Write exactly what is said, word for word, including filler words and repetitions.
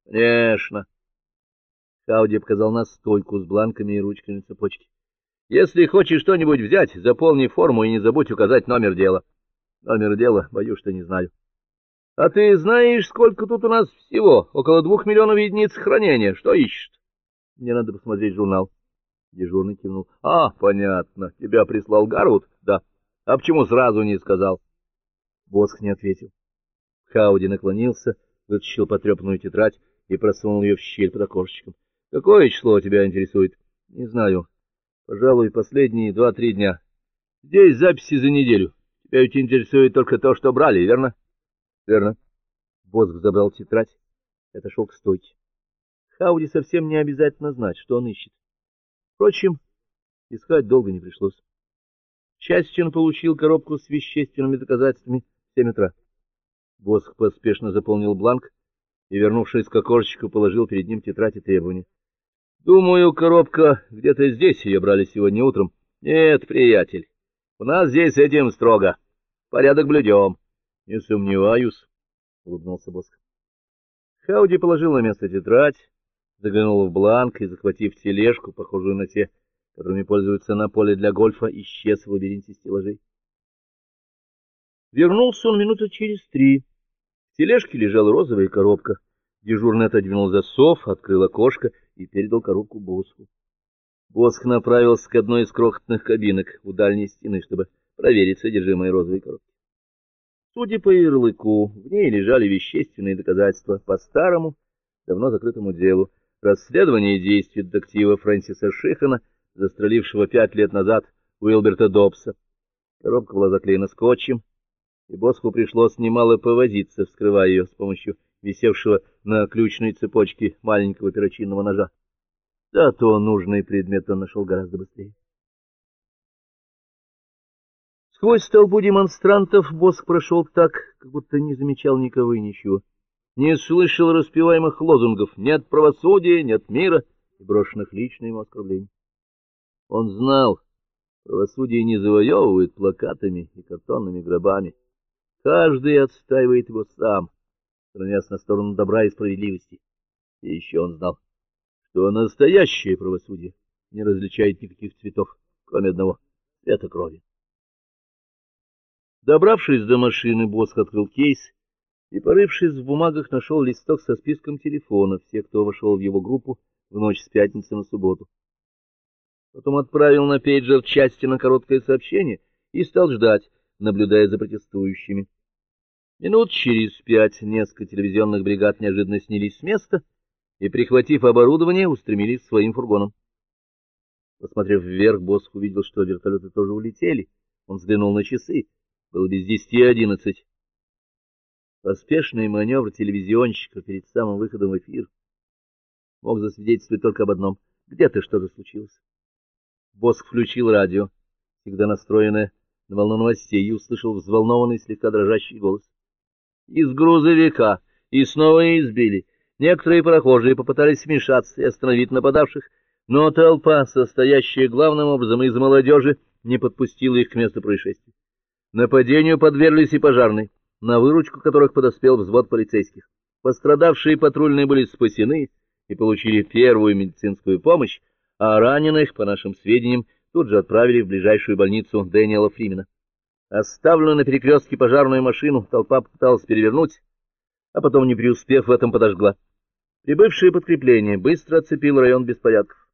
— Конечно. Хауди показал на стойку с бланками и ручкой на цепочке. — Если хочешь что-нибудь взять, заполни форму и не забудь указать номер дела. — Номер дела? Боюсь, что не знаю. — А ты знаешь, сколько тут у нас всего? Около двух миллионов единиц хранения. Что ищешь? — Мне надо посмотреть журнал. Дежурный кивнул. — А, понятно. Тебя прислал Гарвуд? — Да. — А почему сразу не сказал? Босх не ответил. Хауди наклонился, вытащил потрепанную тетрадь и просунул ее в щель под окошечком. — Какое число тебя интересует? — Не знаю. Пожалуй, последние два-три дня. Здесь записи за неделю. Тебя ведь интересует только то, что брали, верно? — Верно. Босх забрал тетрадь и отошел к стойке. Хауди совсем не обязательно знать, что он ищет. Впрочем, искать долго не пришлось. К счастью, он получил коробку с вещественными доказательствами в семь утра. Босх поспешно заполнил бланк и, вернувшись к окошечку, положил перед ним тетрадь и требования. — Думаю, коробка где-то здесь, ее брали сегодня утром. — Нет, приятель, у нас здесь с этим строго. Порядок блюдем. — Не сомневаюсь, — улыбнулся Босх. Хауди положил на место тетрадь, заглянул в бланк и, захватив тележку, похожую на те, которыми пользуются на поле для гольфа, исчез в лабиринте стеллажей. Вернулся он минуты через три. В тележке лежала розовая коробка. Дежурный отодвинул засов, открыл окошко и передал коробку Босху. Босх направился к одной из крохотных кабинок у дальней стены, чтобы проверить содержимое розовой коробки. Судя по ярлыку, в ней лежали вещественные доказательства по старому, давно закрытому делу, расследование действий детектива Фрэнсиса Шихана, застрелившего пять лет назад Уилберта Добса. Коробка была заклеена скотчем, и Босху пришлось немало повозиться, вскрывая ее с помощью висевшего на ключной цепочке маленького перочинного ножа. Зато нужный предмет он нашел гораздо быстрее. Сквозь толпу демонстрантов Босх прошел так, как будто не замечал никого и ничего. Не слышал распеваемых лозунгов «нет правосудия, нет мира» и брошенных лично ему оскорблений. Он знал, правосудие не завоевывает плакатами и картонными гробами. Каждый отстаивает его сам, становясь на сторону добра и справедливости. И еще он знал, что настоящее правосудие не различает никаких цветов, кроме одного — цвета крови. Добравшись до машины, Босх открыл кейс и, порывшись в бумагах, нашел листок со списком телефонов всех, кто вошел в его группу в ночь с пятницы на субботу. Потом отправил на пейджер части на короткое сообщение и стал ждать, наблюдая за протестующими. Минут через пять несколько телевизионных бригад неожиданно снялись с места и, прихватив оборудование, устремились к своим фургонам. Посмотрев вверх, Босх увидел, что вертолеты тоже улетели. Он взглянул на часы. Было без десяти одиннадцать. Поспешный маневр телевизионщика перед самым выходом в эфир мог засвидетельствовать только об одном — где-то что-то случилось. Босх включил радио, всегда настроенное на волну новостей, и услышал взволнованный, слегка дрожащий голос. Из грузовика и снова избили. Некоторые прохожие попытались вмешаться и остановить нападавших, но толпа, состоящая главным образом из молодежи, не подпустила их к месту происшествия. Нападению подверглись и пожарные, на выручку которых подоспел взвод полицейских. Пострадавшие патрульные были спасены и получили первую медицинскую помощь, а раненых, по нашим сведениям, тут же отправили в ближайшую больницу Дэниела Фримена. Оставленную на перекрестке пожарную машину толпа попыталась перевернуть, а потом, не преуспев в этом, подожгла. Прибывшее подкрепление быстро оцепило район беспорядков.